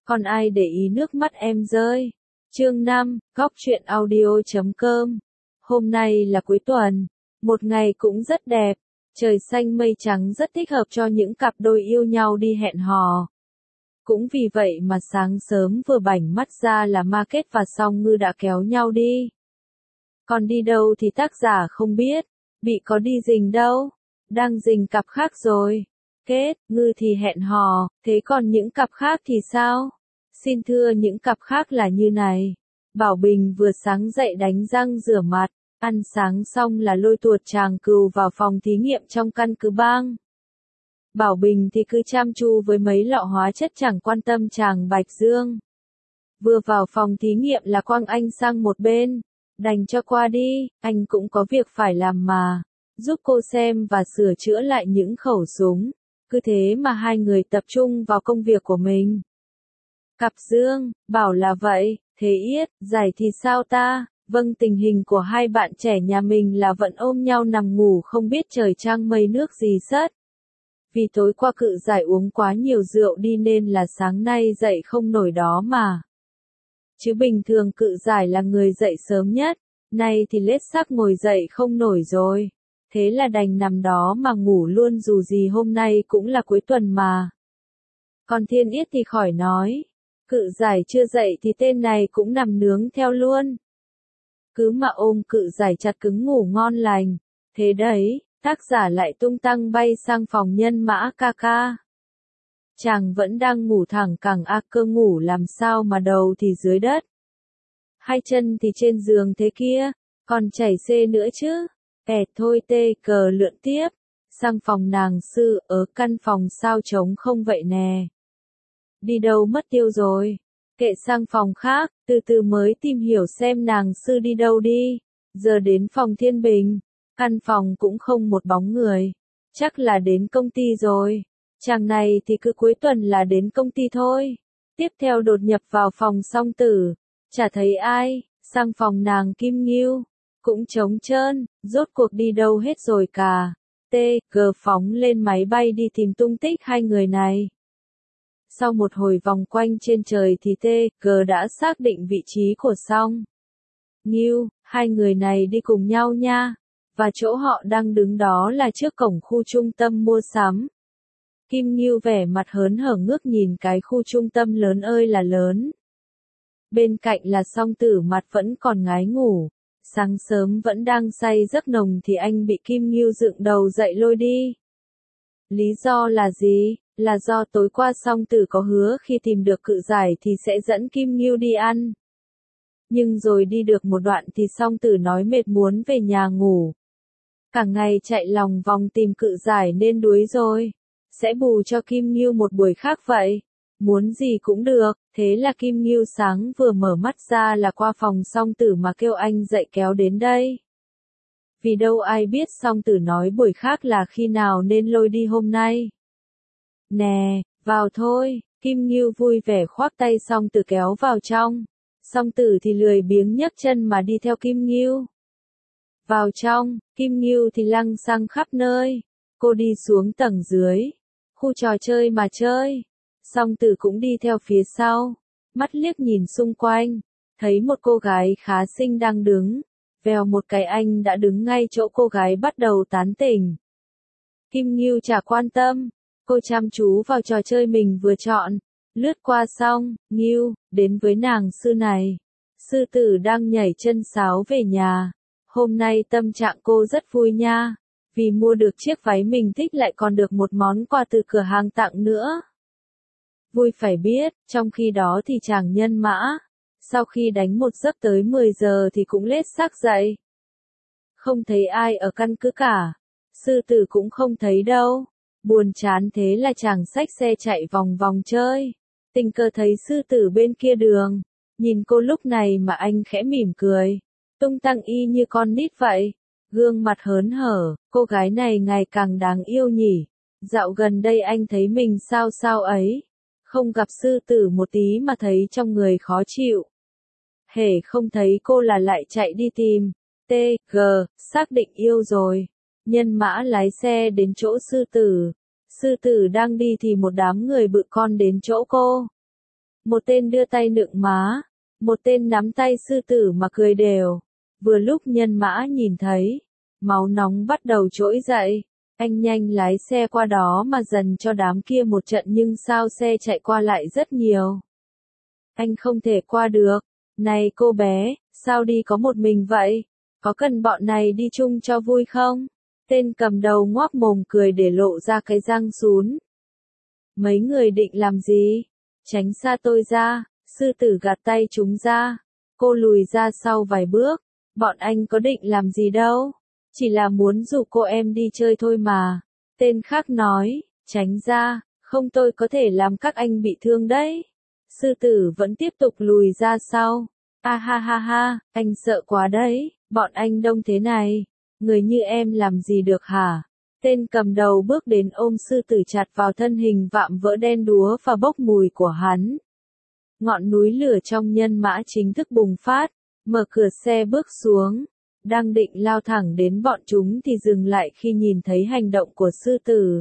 Còn ai để ý nước mắt em rơi. Chương 5, Góc truyện audio.com. Hôm nay là cuối tuần, một ngày cũng rất đẹp, trời xanh mây trắng rất thích hợp cho những cặp đôi yêu nhau đi hẹn hò. Cũng vì vậy mà sáng sớm vừa bảnh mắt ra là Market và Song Ngư đã kéo nhau đi. Còn đi đâu thì tác giả không biết, bị có đi rình đâu, đang rình cặp khác rồi. Kết, Ngư thì hẹn hò, thế còn những cặp khác thì sao? Xin thưa những cặp khác là như này. Bảo Bình vừa sáng dậy đánh răng rửa mặt, ăn sáng xong là lôi tuột chàng cừu vào phòng thí nghiệm trong căn cứ bang. Bảo Bình thì cứ chăm chu với mấy lọ hóa chất chẳng quan tâm chàng Bạch Dương. Vừa vào phòng thí nghiệm là quăng anh sang một bên, đành cho qua đi, anh cũng có việc phải làm mà, giúp cô xem và sửa chữa lại những khẩu súng. Cứ thế mà hai người tập trung vào công việc của mình. Cặp Dương, bảo là vậy, thế Yết, giải thì sao ta? Vâng, tình hình của hai bạn trẻ nhà mình là vẫn ôm nhau nằm ngủ không biết trời trăng mây nước gì sất. Vì tối qua cự giải uống quá nhiều rượu đi nên là sáng nay dậy không nổi đó mà. Chứ bình thường cự giải là người dậy sớm nhất, nay thì lết xác ngồi dậy không nổi rồi. Thế là đành nằm đó mà ngủ luôn dù gì hôm nay cũng là cuối tuần mà. Còn Thiên Yết thì khỏi nói. Cự giải chưa dậy thì tên này cũng nằm nướng theo luôn. Cứ mà ôm cự giải chặt cứng ngủ ngon lành. Thế đấy, tác giả lại tung tăng bay sang phòng nhân mã ca ca. Chàng vẫn đang ngủ thẳng cẳng cơ ngủ làm sao mà đầu thì dưới đất. Hai chân thì trên giường thế kia, còn chảy xê nữa chứ. Thôi tê cờ lượn tiếp. Sang phòng nàng sư ở căn phòng sao trống không vậy nè. Đi đâu mất tiêu rồi. Kệ sang phòng khác, từ từ mới tìm hiểu xem nàng sư đi đâu đi. Giờ đến phòng Thiên Bình, căn phòng cũng không một bóng người. Chắc là đến công ty rồi. Chàng này thì cứ cuối tuần là đến công ty thôi. Tiếp theo đột nhập vào phòng Song Tử, chả thấy ai. Sang phòng nàng Kim Ngưu, cũng trống trơn, rốt cuộc đi đâu hết rồi cả. G phóng lên máy bay đi tìm tung tích hai người này. Sau một hồi vòng quanh trên trời thì G đã xác định vị trí của Song Ngưu, hai người này đi cùng nhau nha, và chỗ họ đang đứng đó là trước cổng khu trung tâm mua sắm. Kim Ngưu vẻ mặt hớn hở ngước nhìn cái khu trung tâm lớn ơi là lớn. Bên cạnh là Song Tử mặt vẫn còn ngái ngủ. Sáng sớm vẫn đang say giấc nồng thì anh bị Kim Ngưu dựng đầu dậy lôi đi. Lý do là gì? Là do tối qua Song Tử có hứa khi tìm được cự giải thì sẽ dẫn Kim Ngưu đi ăn. Nhưng rồi đi được một đoạn thì Song Tử nói mệt muốn về nhà ngủ. Cả ngày chạy lòng vòng tìm cự giải nên đuối rồi. Sẽ bù cho Kim Ngưu một buổi khác vậy. Muốn gì cũng được, thế là Kim Ngưu sáng vừa mở mắt ra là qua phòng Song Tử mà kêu anh dậy kéo đến đây. Vì đâu ai biết Song Tử nói buổi khác là khi nào nên lôi đi hôm nay. Nè, vào thôi, Kim Ngưu vui vẻ khoác tay Song Tử kéo vào trong. Song Tử thì lười biếng nhấc chân mà đi theo Kim Ngưu. Vào trong, Kim Ngưu thì lăng xăng khắp nơi. Cô đi xuống tầng dưới, khu trò chơi mà chơi. Song Tử cũng đi theo phía sau, mắt liếc nhìn xung quanh, thấy một cô gái khá xinh đang đứng, vèo một cái anh đã đứng ngay chỗ cô gái bắt đầu tán tỉnh. Kim Ngưu chả quan tâm, cô chăm chú vào trò chơi mình vừa chọn, lướt qua Song Ngưu, đến với nàng sư này. Sư tử đang nhảy chân sáo về nhà, hôm nay tâm trạng cô rất vui nha, vì mua được chiếc váy mình thích lại còn được một món quà từ cửa hàng tặng nữa. Vui phải biết, trong khi đó thì chàng nhân mã, sau khi đánh một giấc tới 10 giờ thì cũng lết xác dậy. Không thấy ai ở căn cứ cả, sư tử cũng không thấy đâu, buồn chán thế là chàng xách xe chạy vòng vòng chơi. Tình cờ thấy sư tử bên kia đường, nhìn cô lúc này mà anh khẽ mỉm cười, tung tăng y như con nít vậy, gương mặt hớn hở, cô gái này ngày càng đáng yêu nhỉ, dạo gần đây anh thấy mình sao sao ấy. Không gặp sư tử một tí mà thấy trong người khó chịu. Hễ không thấy cô là lại chạy đi tìm. Xác định yêu rồi. Nhân mã lái xe đến chỗ sư tử. Sư tử đang đi thì một đám người bự con đến chỗ cô. Một tên đưa tay nựng má, một tên nắm tay sư tử mà cười đều. Vừa lúc Nhân Mã nhìn thấy, máu nóng bắt đầu trỗi dậy. Anh nhanh lái xe qua đó mà dần cho đám kia một trận nhưng sao xe chạy qua lại rất nhiều. Anh không thể qua được. Này cô bé, sao đi có một mình vậy? Có cần bọn này đi chung cho vui không? Tên cầm đầu ngoác mồm cười để lộ ra cái răng sún. Mấy người định làm gì? Tránh xa tôi ra, sư tử gạt tay chúng ra. Cô lùi ra sau vài bước. Bọn anh có định làm gì đâu. Chỉ là muốn rủ cô em đi chơi thôi mà. Tên khác nói, tránh ra, không tôi có thể làm các anh bị thương đấy. Sư tử vẫn tiếp tục lùi ra sau. A ha ha ha, anh sợ quá đấy, bọn anh đông thế này. Người như em làm gì được hả? Tên cầm đầu bước đến ôm sư tử chặt vào thân hình vạm vỡ đen đúa và bốc mùi của hắn. Ngọn núi lửa trong Nhân Mã chính thức bùng phát, mở cửa xe bước xuống. Đang định lao thẳng đến bọn chúng thì dừng lại khi nhìn thấy hành động của sư tử.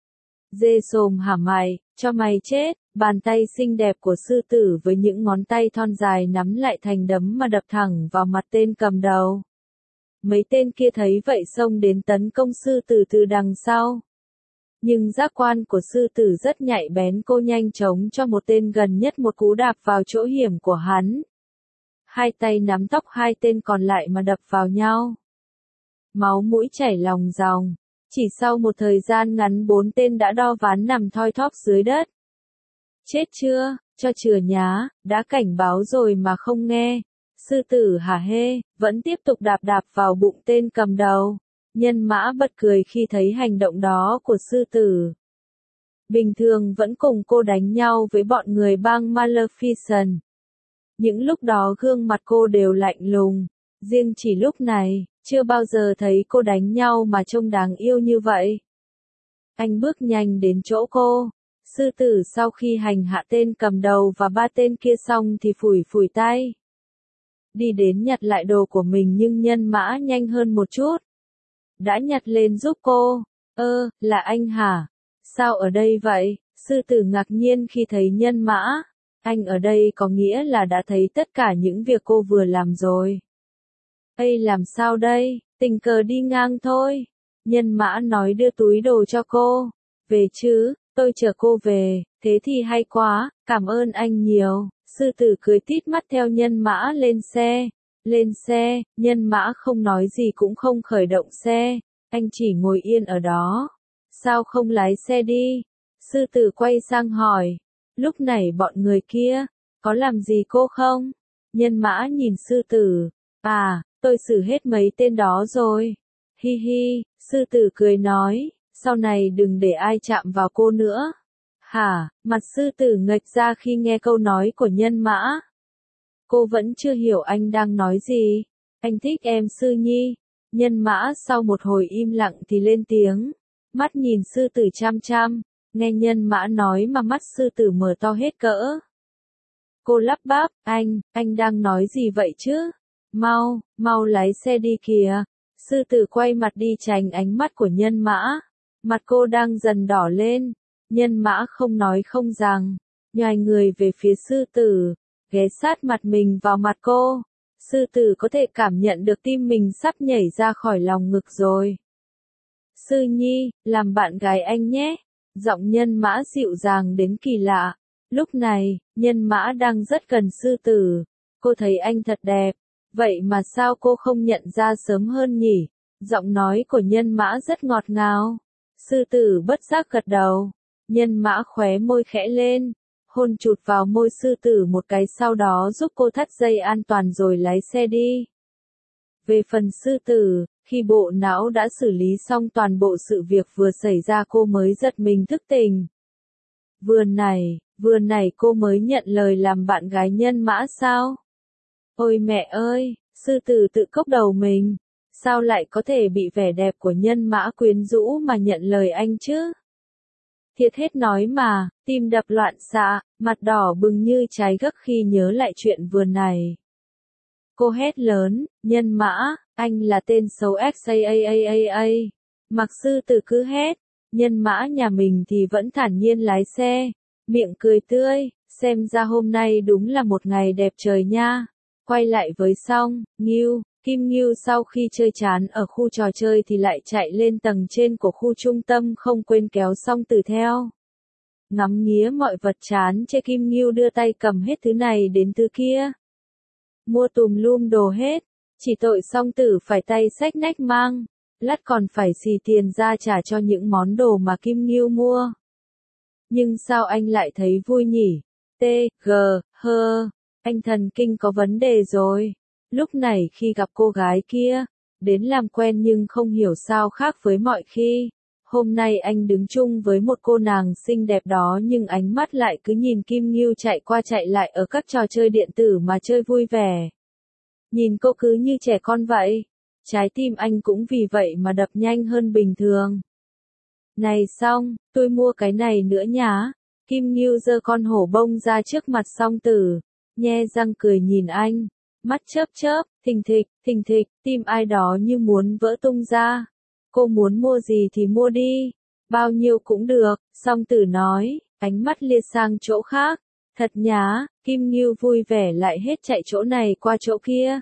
Dê xồm hả mày, cho mày chết, bàn tay xinh đẹp của sư tử với những ngón tay thon dài nắm lại thành đấm mà đập thẳng vào mặt tên cầm đầu. Mấy tên kia thấy vậy xông đến tấn công sư tử từ đằng sau. Nhưng giác quan của sư tử rất nhạy bén, cô nhanh chóng cho một tên gần nhất một cú đạp vào chỗ hiểm của hắn. Hai tay nắm tóc hai tên còn lại mà đập vào nhau. Máu mũi chảy ròng ròng. Chỉ sau một thời gian ngắn 4 tên đã đo ván nằm thoi thóp dưới đất. Chết chưa, cho chừa nhá, đã cảnh báo rồi mà không nghe. Sư tử hả hê, vẫn tiếp tục đạp đạp vào bụng tên cầm đầu. Nhân Mã bật cười khi thấy hành động đó của sư tử. Bình thường vẫn cùng cô đánh nhau với bọn người bang Maleficent. Những lúc đó gương mặt cô đều lạnh lùng, riêng chỉ lúc này, chưa bao giờ thấy cô đánh nhau mà trông đáng yêu như vậy. Anh bước nhanh đến chỗ cô. Sư tử sau khi hành hạ tên cầm đầu và 3 tên kia xong thì phủi phủi tay. Đi đến nhặt lại đồ của mình nhưng Nhân Mã nhanh hơn một chút. Đã nhặt lên giúp cô. Là anh hả? Sao ở đây vậy? Sư tử ngạc nhiên khi thấy Nhân Mã. Anh ở đây có nghĩa là đã thấy tất cả những việc cô vừa làm rồi. Ây làm sao đây? Tình cờ đi ngang thôi. Nhân Mã nói đưa túi đồ cho cô. Về chứ, tôi chở cô về, thế thì hay quá, cảm ơn anh nhiều. Sư tử cười tít mắt theo Nhân Mã lên xe. Lên xe, Nhân Mã không nói gì cũng không khởi động xe. Anh chỉ ngồi yên ở đó. Sao không lái xe đi? Sư tử quay sang hỏi. Lúc này bọn người kia, có làm gì cô không? Nhân Mã nhìn sư tử. À, tôi xử hết mấy tên đó rồi. Hi hi, sư tử cười nói, sau này đừng để ai chạm vào cô nữa. Hả, mặt sư tử nghệch ra khi nghe câu nói của Nhân Mã. Cô vẫn chưa hiểu anh đang nói gì. Anh thích em Sư Nhi. Nhân Mã sau một hồi im lặng thì lên tiếng. Mắt nhìn sư tử chăm chăm. Nghe Nhân Mã nói mà mắt sư tử mở to hết cỡ. Cô lắp bắp, anh đang nói gì vậy chứ? Mau lái xe đi kìa. Sư tử quay mặt đi tránh ánh mắt của Nhân Mã. Mặt cô đang dần đỏ lên. Nhân Mã không nói không rằng. Nhoài người về phía sư tử. Ghé sát mặt mình vào mặt cô. Sư tử có thể cảm nhận được tim mình sắp nhảy ra khỏi lòng ngực rồi. Sư Nhi, làm bạn gái anh nhé. Giọng Nhân Mã dịu dàng đến kỳ lạ. Lúc này, Nhân Mã đang rất gần sư tử. Cô thấy anh thật đẹp. Vậy mà sao cô không nhận ra sớm hơn nhỉ? Giọng nói của Nhân Mã rất ngọt ngào. Sư tử bất giác gật đầu. Nhân Mã khóe môi khẽ lên. Hôn chụt vào môi sư tử một cái sau đó giúp cô thắt dây an toàn rồi lái xe đi. Về phần sư tử, khi bộ não đã xử lý xong toàn bộ sự việc vừa xảy ra cô mới giật mình thức tỉnh. Vừa nãy cô mới nhận lời làm bạn gái Nhân Mã sao? Ôi mẹ ơi, sư tử tự cốc đầu mình. Sao lại có thể bị vẻ đẹp của Nhân Mã quyến rũ mà nhận lời anh chứ? Thiệt hết nói mà, tim đập loạn xạ, mặt đỏ bừng như trái gấc khi nhớ lại chuyện vừa này. Cô hét lớn, Nhân Mã, anh là tên xấu XAAAA. Mặc sư tử cứ hét, Nhân Mã nhà mình thì vẫn thản nhiên lái xe, miệng cười tươi, xem ra hôm nay đúng là một ngày đẹp trời nha. Quay lại với Song Ngưu, Kim Ngưu sau khi chơi chán ở khu trò chơi thì lại chạy lên tầng trên của khu trung tâm không quên kéo Song Tử theo. Ngắm nghía mọi vật chán chê Kim Ngưu đưa tay cầm hết thứ này đến thứ kia. Mua tùm lum đồ hết, chỉ tội Song Tử phải tay xách nách mang, lát còn phải xì tiền ra trả cho những món đồ mà Kim Ngưu mua. Nhưng sao anh lại thấy vui nhỉ? Anh thần kinh có vấn đề rồi. Lúc này khi gặp cô gái kia, đến làm quen nhưng không hiểu sao khác với mọi khi. Hôm nay anh đứng chung với một cô nàng xinh đẹp đó nhưng ánh mắt lại cứ nhìn Kim Ngưu chạy qua chạy lại ở các trò chơi điện tử mà chơi vui vẻ. Nhìn cô cứ như trẻ con vậy. Trái tim anh cũng vì vậy mà đập nhanh hơn bình thường. Này Song, tôi mua cái này nữa nhá. Kim Ngưu giơ con hổ bông ra trước mặt Song Tử, nhe răng cười nhìn anh, mắt chớp chớp, thình thịch, tim ai đó như muốn vỡ tung ra. Cô muốn mua gì thì mua đi, bao nhiêu cũng được, Song Tử nói, ánh mắt lia sang chỗ khác. Thật nhá, Kim Ngưu vui vẻ lại hết chạy chỗ này qua chỗ kia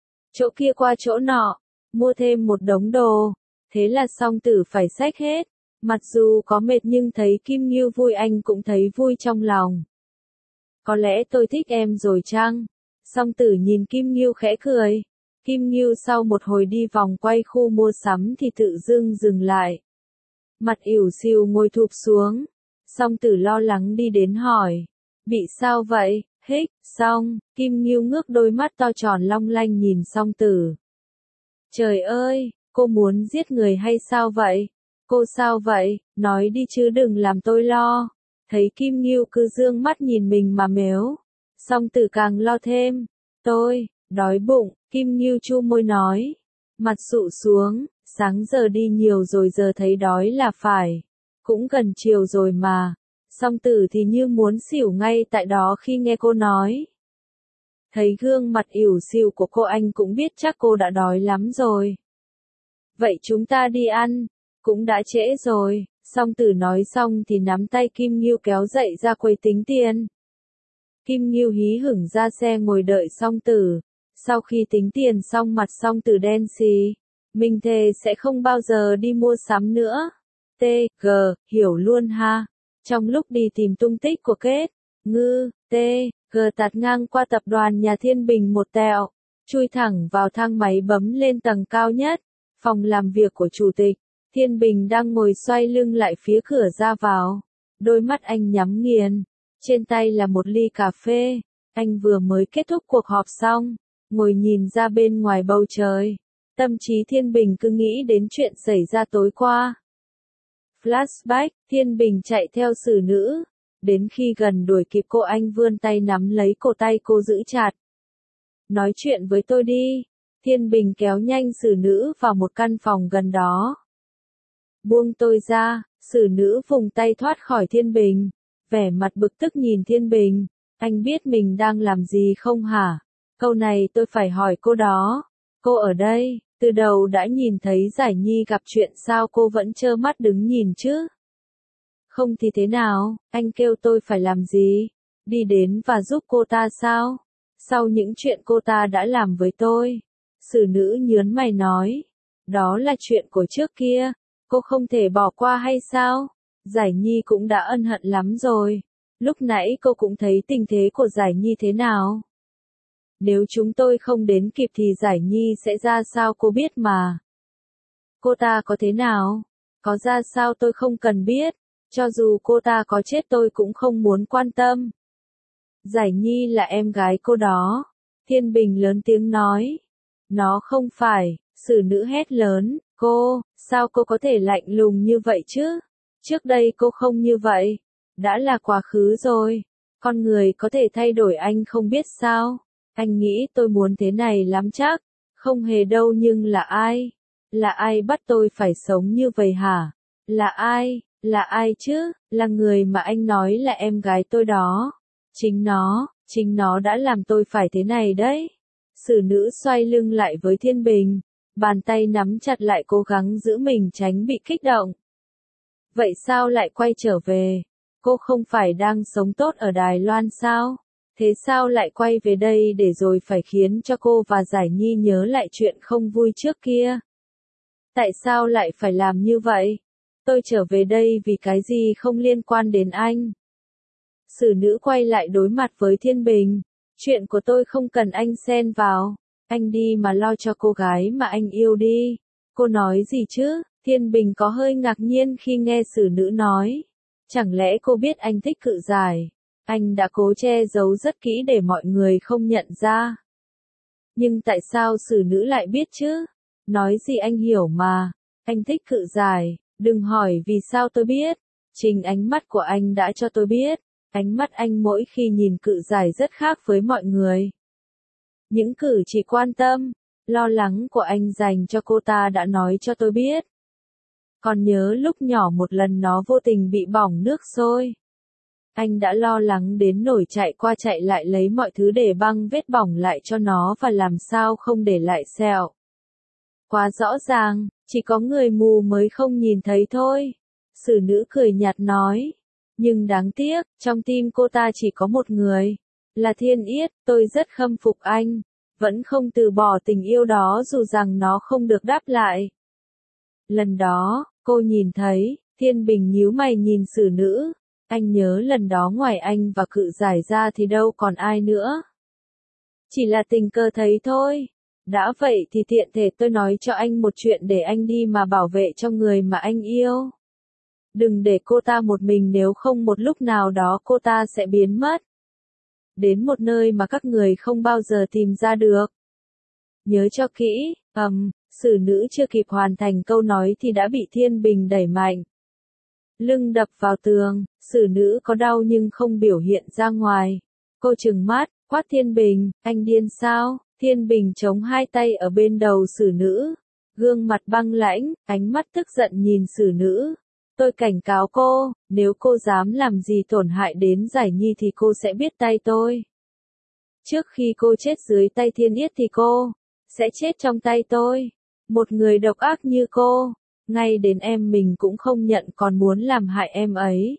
qua chỗ nọ, mua thêm một đống đồ. Thế là Song Tử phải xách hết. Mặc dù có mệt nhưng thấy Kim Ngưu vui anh cũng thấy vui trong lòng. Có lẽ tôi thích em rồi chăng? Song Tử nhìn Kim Ngưu khẽ cười. Kim Ngưu sau một hồi đi vòng quay khu mua sắm thì tự dưng dừng lại. Mặt ỉu xìu ngồi thụp xuống. Song Tử lo lắng đi đến hỏi. Bị sao vậy? Hích, Song. Kim Ngưu ngước đôi mắt to tròn long lanh nhìn Song Tử. Trời ơi, cô muốn giết người hay sao vậy? Cô sao vậy? Nói đi chứ đừng làm tôi lo. Thấy Kim Ngưu cứ dương mắt nhìn mình mà mếu. Song Tử càng lo thêm. Tôi, đói bụng, Kim Ngưu chu môi nói. Mặt sụ xuống, sáng giờ đi nhiều rồi giờ thấy đói là phải. Cũng gần chiều rồi mà. Song Tử thì như muốn xỉu ngay tại đó khi nghe cô nói. Thấy gương mặt ỉu xìu của cô anh cũng biết chắc cô đã đói lắm rồi. Vậy chúng ta đi ăn. Cũng đã trễ rồi, Song Tử nói xong thì nắm tay Kim Ngưu kéo dậy ra quầy tính tiền. Kim Ngưu hí hửng ra xe ngồi đợi Song Tử. Sau khi tính tiền xong mặt Song Tử đen xì. Mình thề sẽ không bao giờ đi mua sắm nữa. Hiểu luôn ha. Trong lúc đi tìm tung tích của Kết, Ngư, tạt ngang qua tập đoàn nhà Thiên Bình một tẹo. Chui thẳng vào thang máy bấm lên tầng cao nhất. Phòng làm việc của chủ tịch. Thiên Bình đang ngồi xoay lưng lại phía cửa ra vào. Đôi mắt anh nhắm nghiền. Trên tay là một ly cà phê. Anh vừa mới kết thúc cuộc họp xong. Ngồi nhìn ra bên ngoài bầu trời. Tâm trí Thiên Bình cứ nghĩ đến chuyện xảy ra tối qua. Flashback, Thiên Bình chạy theo xử nữ. Đến khi gần đuổi kịp cô anh vươn tay nắm lấy cổ tay cô giữ chặt. Nói chuyện với tôi đi. Thiên Bình kéo nhanh xử nữ vào một căn phòng gần đó. Buông tôi ra, xử nữ vùng tay thoát khỏi Thiên Bình. Vẻ mặt bực tức nhìn Thiên Bình. Anh biết mình đang làm gì không hả? Câu này tôi phải hỏi cô đó. Cô ở đây, từ đầu đã nhìn thấy Giải Nhi gặp chuyện sao cô vẫn trơ mắt đứng nhìn chứ? Không thì thế nào, anh kêu tôi phải làm gì? Đi đến và giúp cô ta sao? Sau những chuyện cô ta đã làm với tôi. Xử nữ nhớn mày nói. Đó là chuyện của trước kia. Cô không thể bỏ qua hay sao? Giải Nhi cũng đã ân hận lắm rồi. Lúc nãy cô cũng thấy tình thế của Giải Nhi thế nào? Nếu chúng tôi không đến kịp thì Giải Nhi sẽ ra sao cô biết mà. Cô ta có thế nào? Có ra sao tôi không cần biết. Cho dù cô ta có chết tôi cũng không muốn quan tâm. Giải Nhi là em gái cô đó. Thiên Bình lớn tiếng nói. Nó không phải, xử nữ hét lớn. Cô, sao cô có thể lạnh lùng như vậy chứ? Trước đây cô không như vậy. Đã là quá khứ rồi. Con người có thể thay đổi anh không biết sao. Anh nghĩ tôi muốn thế này lắm chắc. Không hề đâu nhưng là ai? Là ai bắt tôi phải sống như vậy hả? Là ai? Là ai chứ? Là người mà anh nói là em gái tôi đó. Chính nó đã làm tôi phải thế này đấy. Xử nữ xoay lưng lại với Thiên Bình. Bàn tay nắm chặt lại cố gắng giữ mình tránh bị kích động. Vậy sao lại quay trở về? Cô không phải đang sống tốt ở Đài Loan sao? Thế sao lại quay về đây để rồi phải khiến cho cô và Giải Nhi nhớ lại chuyện không vui trước kia? Tại sao lại phải làm như vậy? Tôi trở về đây vì cái gì không liên quan đến anh. Xử nữ quay lại đối mặt với Thiên Bình. Chuyện của tôi không cần anh xen vào. Anh đi mà lo cho cô gái mà anh yêu đi. Cô nói gì chứ? Thiên Bình có hơi ngạc nhiên khi nghe xử nữ nói. Chẳng lẽ cô biết anh thích Cự Giải? Anh đã cố che giấu rất kỹ để mọi người không nhận ra. Nhưng tại sao xử nữ lại biết chứ? Nói gì anh hiểu mà. Anh thích Cự Giải, đừng hỏi vì sao tôi biết. Chính ánh mắt của anh đã cho tôi biết. Ánh mắt anh mỗi khi nhìn Cự Giải rất khác với mọi người. Những cử chỉ quan tâm, lo lắng của anh dành cho cô ta đã nói cho tôi biết. Còn nhớ lúc nhỏ một lần nó vô tình bị bỏng nước sôi. Anh đã lo lắng đến nỗi chạy qua chạy lại lấy mọi thứ để băng vết bỏng lại cho nó và làm sao không để lại sẹo. Quá rõ ràng, chỉ có người mù mới không nhìn thấy thôi. Xử nữ cười nhạt nói. Nhưng đáng tiếc, trong tim cô ta chỉ có một người. Là Thiên Yết, tôi rất khâm phục anh. Vẫn không từ bỏ tình yêu đó dù rằng nó không được đáp lại. Lần đó, cô nhìn thấy, Thiên Bình nhíu mày nhìn xử nữ. Anh nhớ lần đó ngoài anh và Cự Giải ra thì đâu còn ai nữa. Chỉ là tình cờ thấy thôi. Đã vậy thì tiện thể tôi nói cho anh một chuyện để anh đi mà bảo vệ cho người mà anh yêu. Đừng để cô ta một mình, nếu không một lúc nào đó cô ta sẽ biến mất. Đến một nơi mà các người không bao giờ tìm ra được. Nhớ cho kỹ, xử nữ chưa kịp hoàn thành câu nói thì đã bị Thiên Bình đẩy mạnh. Lưng đập vào tường, xử nữ có đau nhưng không biểu hiện ra ngoài. Cô trừng mắt, quát Thiên Bình, anh điên sao? Thiên Bình chống hai tay ở bên đầu xử nữ. Gương mặt băng lãnh, ánh mắt tức giận nhìn xử nữ. Tôi cảnh cáo cô, nếu cô dám làm gì tổn hại đến Giải Nhi thì cô sẽ biết tay tôi. Trước khi cô chết dưới tay Thiên Yết thì cô sẽ chết trong tay tôi. Một người độc ác như cô, ngay đến em mình cũng không nhận còn muốn làm hại em ấy.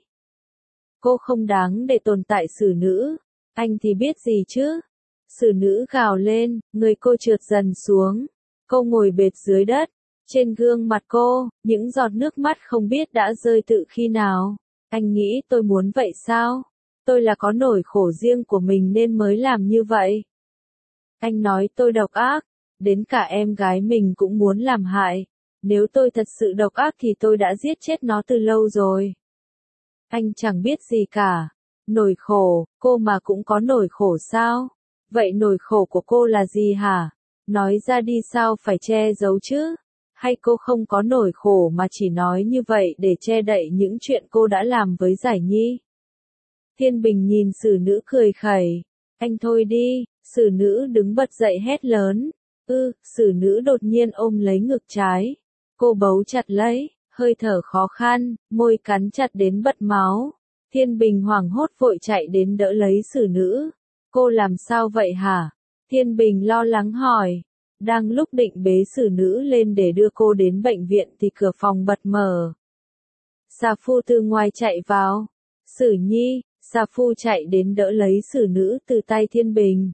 Cô không đáng để tồn tại. Xử nữ. Anh thì biết gì chứ? Xử nữ gào lên, người cô trượt dần xuống. Cô ngồi bệt dưới đất. Trên gương mặt cô, những giọt nước mắt không biết đã rơi từ khi nào. Anh nghĩ tôi muốn vậy sao? Tôi là có nỗi khổ riêng của mình nên mới làm như vậy. Anh nói tôi độc ác, đến cả em gái mình cũng muốn làm hại. Nếu tôi thật sự độc ác thì tôi đã giết chết nó từ lâu rồi. Anh chẳng biết gì cả. Nỗi khổ, cô mà cũng có nỗi khổ sao? Vậy nỗi khổ của cô là gì hả? Nói ra đi, sao phải che giấu chứ? Hay cô không có nỗi khổ mà chỉ nói như vậy để che đậy những chuyện cô đã làm với Giải Nhi? Thiên Bình nhìn xử nữ cười khẩy. Anh thôi đi. Xử nữ đứng bật dậy hét lớn. Xử nữ đột nhiên ôm lấy ngực trái. Cô bấu chặt lấy, hơi thở khó khăn, môi cắn chặt đến bật máu. Thiên Bình hoảng hốt vội chạy đến đỡ lấy xử nữ. Cô làm sao vậy hả? Thiên Bình lo lắng hỏi. Đang lúc định bế xử nữ lên để đưa cô đến bệnh viện thì cửa phòng bật mở. Xà Phu từ ngoài chạy vào. Xử Nhi. Xà Phu chạy đến đỡ lấy xử nữ từ tay Thiên Bình.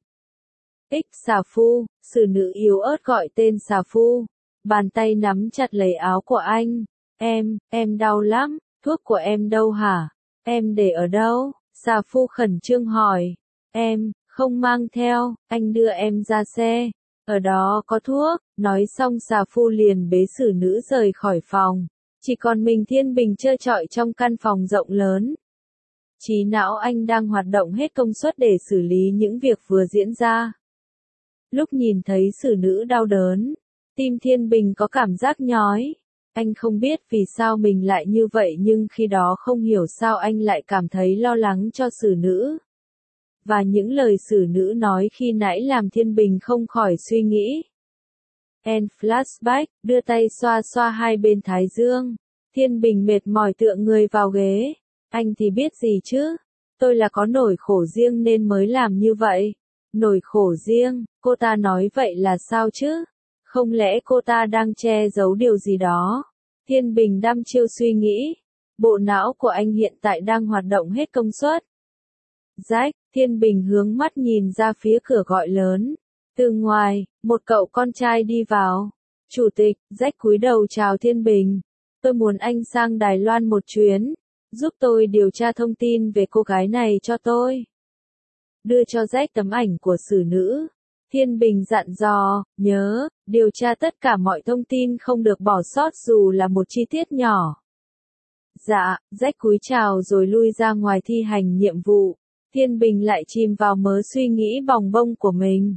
Xà Phu. Xử nữ yếu ớt gọi tên Xà Phu. Bàn tay nắm chặt lấy áo của anh. Em đau lắm. Thuốc của em đâu hả? Em để ở đâu? Xà Phu khẩn trương hỏi. Em không mang theo, anh đưa em ra xe. Ở đó có thuốc. Nói xong Xà Phu liền bế xử nữ rời khỏi phòng. Chỉ còn mình Thiên Bình trơ trọi trong căn phòng rộng lớn. Trí não anh đang hoạt động hết công suất để xử lý những việc vừa diễn ra. Lúc nhìn thấy xử nữ đau đớn, tim Thiên Bình có cảm giác nhói. Anh không biết vì sao mình lại như vậy, nhưng khi đó không hiểu sao anh lại cảm thấy lo lắng cho xử nữ. Và những lời xử nữ nói khi nãy làm Thiên Bình không khỏi suy nghĩ. Flashback, đưa tay xoa xoa hai bên thái dương. Thiên Bình mệt mỏi tựa người vào ghế. Anh thì biết gì chứ? Tôi là có nỗi khổ riêng nên mới làm như vậy. Nỗi khổ riêng, cô ta nói vậy là sao chứ? Không lẽ cô ta đang che giấu điều gì đó? Thiên Bình đăm chiêu suy nghĩ. Bộ não của anh hiện tại đang hoạt động hết công suất. Jack, Thiên Bình hướng mắt nhìn ra phía cửa gọi lớn. Từ ngoài, một cậu con trai đi vào. Chủ tịch, Jack cúi đầu chào Thiên Bình. Tôi muốn anh sang Đài Loan một chuyến. Giúp tôi điều tra thông tin về cô gái này cho tôi. Đưa cho Jack tấm ảnh của xử nữ. Thiên Bình dặn dò, nhớ, điều tra tất cả mọi thông tin không được bỏ sót dù là một chi tiết nhỏ. Dạ, Jack cúi chào rồi lui ra ngoài thi hành nhiệm vụ. Thiên Bình lại chìm vào mớ suy nghĩ bòng bông của mình.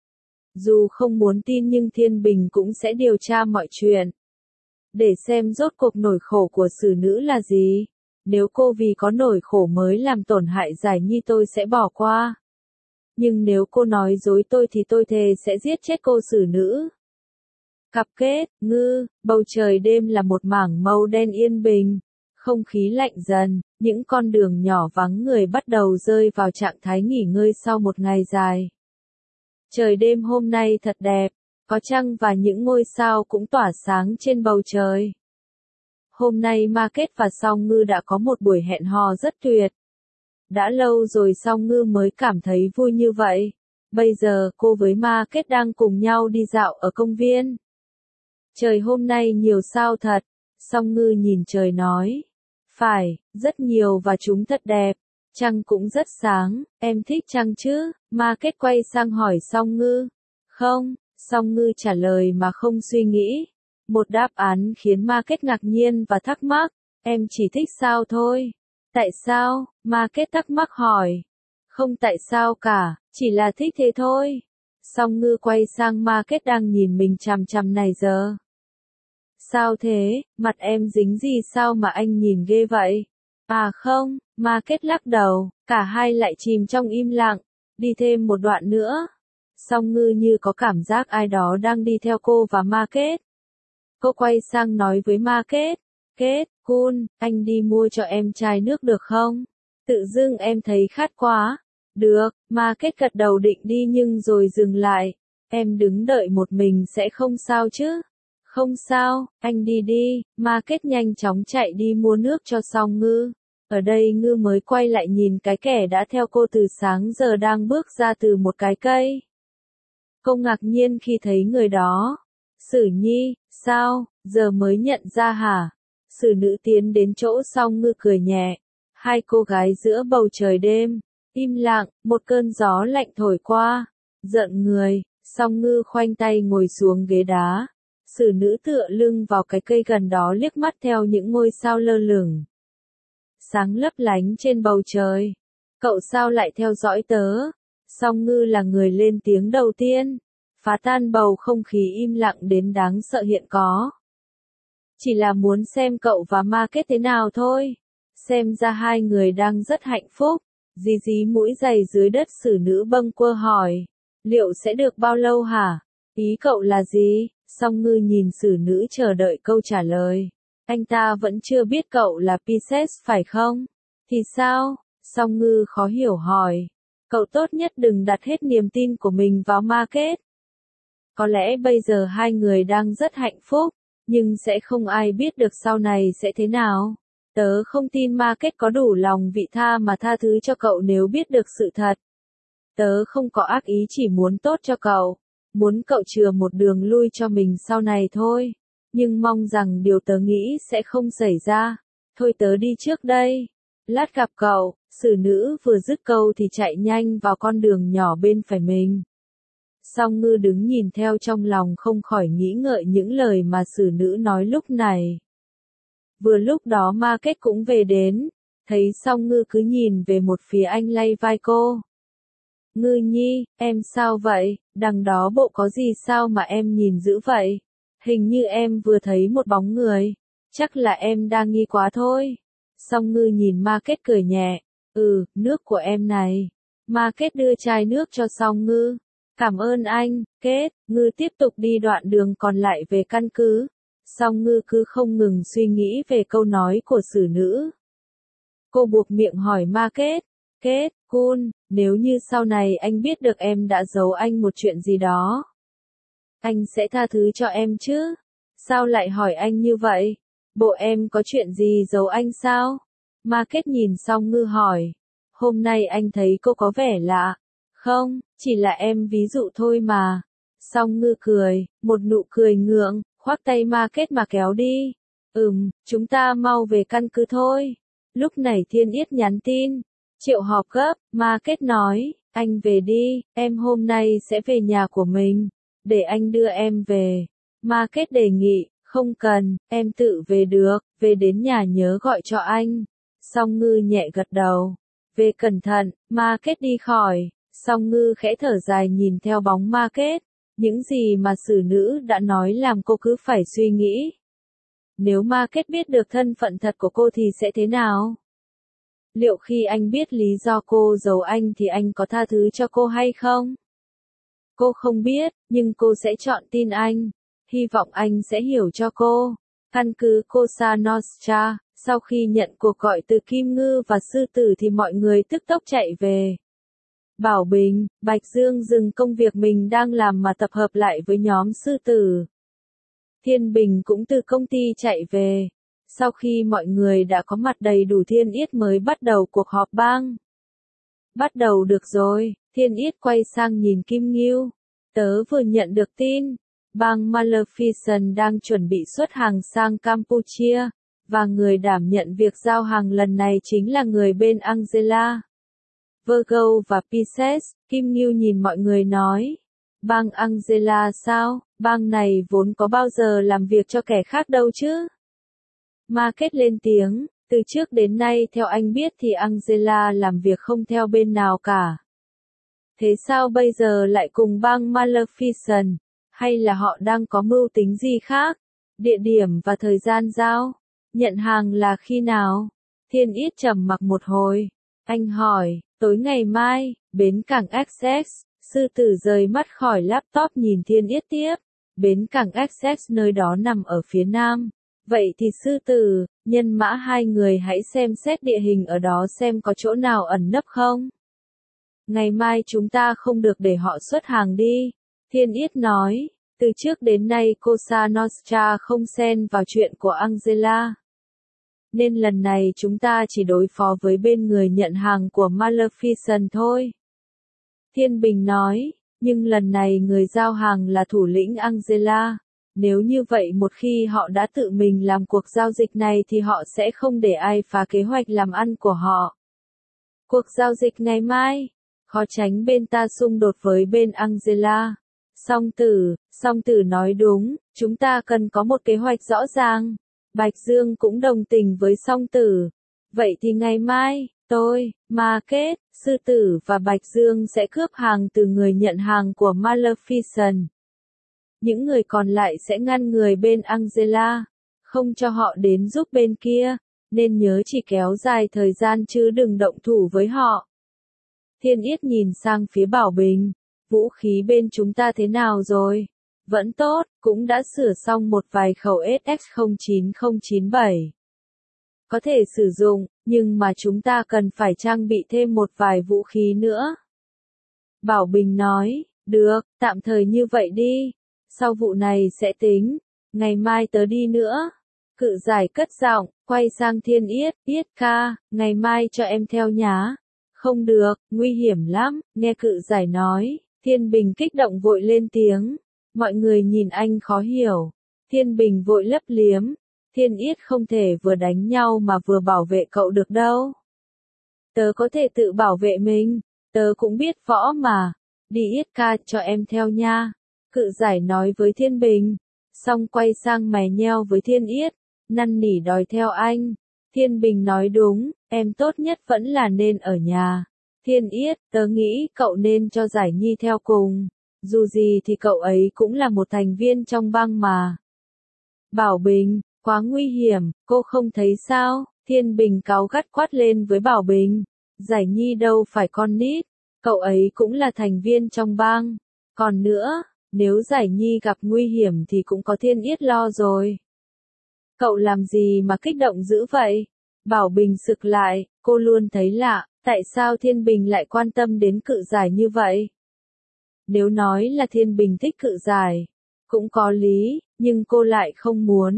Dù không muốn tin nhưng Thiên Bình cũng sẽ điều tra mọi chuyện. Để xem rốt cuộc nỗi khổ của xử nữ là gì. Nếu cô vì có nỗi khổ mới làm tổn hại Giải Nhi tôi sẽ bỏ qua. Nhưng nếu cô nói dối tôi thì tôi thề sẽ giết chết cô xử nữ. Cặp kết, ngư, bầu trời đêm là một mảng màu đen yên bình. Không khí lạnh dần, những con đường nhỏ vắng người bắt đầu rơi vào trạng thái nghỉ ngơi sau một ngày dài. Trời đêm hôm nay thật đẹp, có trăng và những ngôi sao cũng tỏa sáng trên bầu trời. Hôm nay Market và Song Ngư đã có một buổi hẹn hò rất tuyệt. Đã lâu rồi Song Ngư mới cảm thấy vui như vậy. Bây giờ cô với Market đang cùng nhau đi dạo ở công viên. Trời hôm nay nhiều sao thật. Song Ngư nhìn trời nói. Phải, rất nhiều và chúng thật đẹp. Trăng cũng rất sáng, em thích trăng chứ? Market quay sang hỏi Song Ngư. Không, Song Ngư trả lời mà không suy nghĩ. Một đáp án khiến Market ngạc nhiên và thắc mắc. Em chỉ thích sao thôi. Tại sao? Market thắc mắc hỏi. Không tại sao cả, chỉ là thích thế thôi. Song Ngư quay sang Market đang nhìn mình chằm chằm này giờ. Sao thế, mặt em dính gì sao mà anh nhìn ghê vậy? À không, Market lắc đầu, cả hai lại chìm trong im lặng, đi thêm một đoạn nữa. Song Ngư như có cảm giác ai đó đang đi theo cô và Market. Cô quay sang nói với Market, Kết, Kun, anh đi mua cho em chai nước được không? Tự dưng em thấy khát quá. Được, Market gật đầu định đi nhưng rồi dừng lại. Em đứng đợi một mình sẽ không sao chứ? Không sao, anh đi đi. Market nhanh chóng chạy đi mua nước cho Song Ngư. Ở đây Ngư mới quay lại nhìn cái kẻ đã theo cô từ sáng giờ đang bước ra từ một cái cây. Cô ngạc nhiên khi thấy người đó. Sử Nhi, sao, giờ mới nhận ra hả? Sử nữ tiến đến chỗ Song Ngư cười nhẹ. Hai cô gái giữa bầu trời đêm. Im lặng, một cơn gió lạnh thổi qua. Giận người, Song Ngư khoanh tay ngồi xuống ghế đá. Sử nữ tựa lưng vào cái cây gần đó liếc mắt theo những ngôi sao lơ lửng. Sáng lấp lánh trên bầu trời. Cậu sao lại theo dõi tớ? Song Ngư là người lên tiếng đầu tiên. Phá tan bầu không khí im lặng đến đáng sợ hiện có. Chỉ là muốn xem cậu và Market thế nào thôi. Xem ra hai người đang rất hạnh phúc. Dí dí mũi giày dưới đất xử nữ bâng quơ hỏi. Liệu sẽ được bao lâu hả? Ý cậu là gì? Song Ngư nhìn xử nữ chờ đợi câu trả lời. Anh ta vẫn chưa biết cậu là Pisces phải không? Thì sao? Song Ngư khó hiểu hỏi. Cậu tốt nhất đừng đặt hết niềm tin của mình vào Market. Có lẽ bây giờ hai người đang rất hạnh phúc, nhưng sẽ không ai biết được sau này sẽ thế nào. Tớ không tin Market có đủ lòng vị tha mà tha thứ cho cậu nếu biết được sự thật. Tớ không có ác ý, chỉ muốn tốt cho cậu. Muốn cậu chừa một đường lui cho mình sau này thôi. Nhưng mong rằng điều tớ nghĩ sẽ không xảy ra. Thôi tớ đi trước đây. Lát gặp cậu. Xử nữ vừa dứt câu thì chạy nhanh vào con đường nhỏ bên phải mình. Song Ngư đứng nhìn theo trong lòng không khỏi nghĩ ngợi những lời mà xử nữ nói lúc này. Vừa lúc đó Market cũng về đến. Thấy Song Ngư cứ nhìn về một phía anh lay vai cô. Ngư Nhi, em sao vậy? Đằng đó bộ có gì sao mà em nhìn dữ vậy? Hình như em vừa thấy một bóng người. Chắc là em đang nghi quá thôi. Song Ngư nhìn Market cười nhẹ. Nước của em này. Market đưa chai nước cho Song Ngư. Cảm ơn anh, Kết. Ngư tiếp tục đi đoạn đường còn lại về căn cứ. Song Ngư cứ không ngừng suy nghĩ về câu nói của xử nữ. Cô buộc miệng hỏi Market. Kết, Kun, nếu như sau này anh biết được em đã giấu anh một chuyện gì đó, anh sẽ tha thứ cho em chứ? Sao lại hỏi anh như vậy? Bộ em có chuyện gì giấu anh sao? Market nhìn Song Ngư hỏi. Hôm nay anh thấy cô có vẻ lạ. Không, chỉ là em ví dụ thôi mà. Song Ngư cười, một nụ cười ngượng, khoác tay Market mà kéo đi. Chúng ta mau về căn cứ thôi. Lúc này Thiên Yết nhắn tin. Triệu họp gấp, Market nói, anh về đi, em hôm nay sẽ về nhà của mình. Để anh đưa em về. Market đề nghị, không cần, em tự về được, về đến nhà nhớ gọi cho anh. Song Ngư nhẹ gật đầu. Về cẩn thận, Market đi khỏi. Song Ngư khẽ thở dài nhìn theo bóng Market. Những gì mà xử nữ đã nói làm cô cứ phải suy nghĩ. Nếu Market biết được thân phận thật của cô thì sẽ thế nào? Liệu khi anh biết lý do cô giấu anh thì anh có tha thứ cho cô hay không? Cô không biết, nhưng cô sẽ chọn tin anh. Hy vọng anh sẽ hiểu cho cô. Căn cứ Cosa Nostra, sau khi nhận cuộc gọi từ Kim Ngư và Sư Tử thì mọi người tức tốc chạy về. Bảo Bình, Bạch Dương dừng công việc mình đang làm mà tập hợp lại với nhóm Sư Tử. Thiên Bình cũng từ công ty chạy về. Sau khi mọi người đã có mặt đầy đủ Thiên Yết mới bắt đầu cuộc họp bang. Bắt đầu được rồi, Thiên Yết quay sang nhìn Kim Ngưu. Tớ vừa nhận được tin, bang Maleficent đang chuẩn bị xuất hàng sang Campuchia, và người đảm nhận việc giao hàng lần này chính là người bên Angela. Virgo và Pisces, Kim Ngưu nhìn mọi người nói. Bang Angela sao, bang này vốn có bao giờ làm việc cho kẻ khác đâu chứ? Market lên tiếng, từ trước đến nay theo anh biết thì Angela làm việc không theo bên nào cả. Thế sao bây giờ lại cùng bang Maleficent? Hay là họ đang có mưu tính gì khác? Địa điểm và thời gian giao? Nhận hàng là khi nào? Thiên Yết trầm mặc một hồi. Anh hỏi, tối ngày mai, bến cảng Essex. Sư Tử rời mắt khỏi laptop nhìn Thiên Yết tiếp. Bến cảng Essex nơi đó nằm ở phía nam. Vậy thì Sư Tử, Nhân Mã hai người hãy xem xét địa hình ở đó xem có chỗ nào ẩn nấp không? Ngày mai chúng ta không được để họ xuất hàng đi. Thiên Yết nói, từ trước đến nay Cosa Nostra không xen vào chuyện của Angela. Nên lần này chúng ta chỉ đối phó với bên người nhận hàng của Maleficent thôi. Thiên Bình nói, nhưng lần này người giao hàng là thủ lĩnh Angela. Nếu như vậy một khi họ đã tự mình làm cuộc giao dịch này thì họ sẽ không để ai phá kế hoạch làm ăn của họ. Cuộc giao dịch ngày mai, khó tránh bên ta xung đột với bên Angela. Song Tử nói đúng, chúng ta cần có một kế hoạch rõ ràng. Bạch Dương cũng đồng tình với Song Tử. Vậy thì ngày mai, tôi, Market, Sư Tử và Bạch Dương sẽ cướp hàng từ người nhận hàng của Maleficent. Những người còn lại sẽ ngăn người bên Angela, không cho họ đến giúp bên kia, nên nhớ chỉ kéo dài thời gian chứ đừng động thủ với họ. Thiên Yết nhìn sang phía Bảo Bình, vũ khí bên chúng ta thế nào rồi? Vẫn tốt, cũng đã sửa xong một vài khẩu SX09097. Có thể sử dụng, nhưng mà chúng ta cần phải trang bị thêm một vài vũ khí nữa. Bảo Bình nói, được, tạm thời như vậy đi. Sau vụ này sẽ tính, ngày mai tớ đi nữa. Cự Giải cất giọng, quay sang Thiên Yết, Yết ca, ngày mai cho em theo nhá. Không được, nguy hiểm lắm, nghe Cự Giải nói, Thiên Bình kích động vội lên tiếng. Mọi người nhìn anh khó hiểu. Thiên Bình vội lấp liếm. Thiên Yết không thể vừa đánh nhau mà vừa bảo vệ cậu được đâu. Tớ có thể tự bảo vệ mình, tớ cũng biết võ mà. Đi Yết ca cho em theo nha. Cự Giải nói với Thiên Bình. Xong quay sang mè nheo với Thiên Yết. Năn nỉ đòi theo anh. Thiên Bình nói đúng, em tốt nhất vẫn là nên ở nhà. Thiên Yết, tớ nghĩ cậu nên cho Giải Nhi theo cùng. Dù gì thì cậu ấy cũng là một thành viên trong bang mà. Bảo Bình, quá nguy hiểm, cô không thấy sao? Thiên Bình cáu gắt quát lên với Bảo Bình. Giải Nhi đâu phải con nít, cậu ấy cũng là thành viên trong bang. Còn nữa, nếu Giải Nhi gặp nguy hiểm thì cũng có Thiên Yết lo rồi. Cậu làm gì mà kích động dữ vậy? Bảo Bình sực lại, cô luôn thấy lạ, tại sao Thiên Bình lại quan tâm đến Cự Giải như vậy? Nếu nói là Thiên Bình thích Cự Giải, cũng có lý, nhưng cô lại không muốn.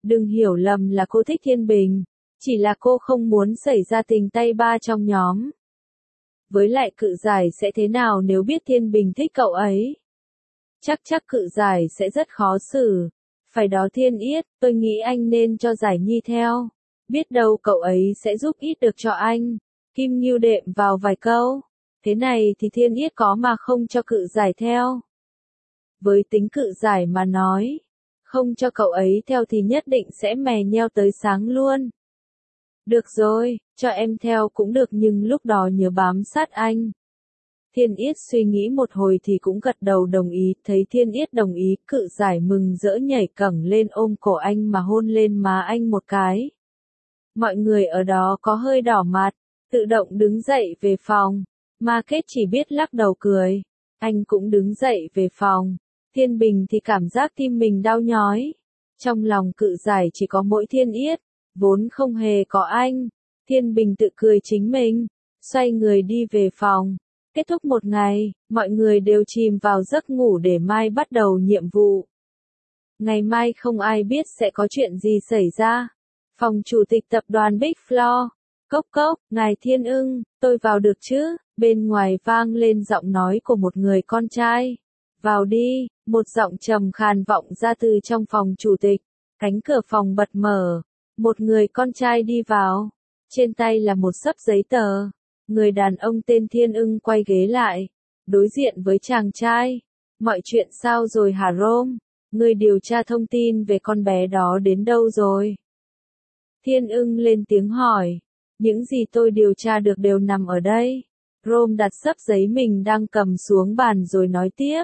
Đừng hiểu lầm là cô thích Thiên Bình, chỉ là cô không muốn xảy ra tình tay ba trong nhóm. Với lại Cự Giải sẽ thế nào nếu biết Thiên Bình thích cậu ấy? Chắc Cự Giải sẽ rất khó xử. Phải đó Thiên Yết, tôi nghĩ anh nên cho Giải Nhi theo. Biết đâu cậu ấy sẽ giúp ích được cho anh. Kim Ngưu đệm vào vài câu. Thế này thì Thiên Yết có mà không cho Cự Giải theo. Với tính Cự Giải mà nói, không cho cậu ấy theo thì nhất định sẽ mè nheo tới sáng luôn. Được rồi, cho em theo cũng được nhưng lúc đó nhớ bám sát anh. Thiên Yết suy nghĩ một hồi thì cũng gật đầu đồng ý, thấy Thiên Yết đồng ý, Cự Giải mừng rỡ nhảy cẳng lên ôm cổ anh mà hôn lên má anh một cái. Mọi người ở đó có hơi đỏ mặt, tự động đứng dậy về phòng, Ma Kết chỉ biết lắc đầu cười. Anh cũng đứng dậy về phòng. Thiên Bình thì cảm giác tim mình đau nhói. Trong lòng Cự Giải chỉ có mỗi Thiên Yết, vốn không hề có anh. Thiên Bình tự cười chính mình, xoay người đi về phòng. Kết thúc một ngày, mọi người đều chìm vào giấc ngủ để mai bắt đầu nhiệm vụ. Ngày mai không ai biết sẽ có chuyện gì xảy ra. Phòng chủ tịch tập đoàn Big Floor. Cốc cốc, ngài Thiên Ưng, tôi vào được chứ? Bên ngoài vang lên giọng nói của một người con trai. Vào đi, một giọng trầm khàn vọng ra từ trong phòng chủ tịch. Cánh cửa phòng bật mở. Một người con trai đi vào. Trên tay là một xấp giấy tờ. Người đàn ông tên Thiên Ưng quay ghế lại. Đối diện với chàng trai. Mọi chuyện sao rồi hả Rome? Người điều tra thông tin về con bé đó đến đâu rồi? Thiên Ưng lên tiếng hỏi. Những gì tôi điều tra được đều nằm ở đây. Rome đặt xấp giấy mình đang cầm xuống bàn rồi nói tiếp.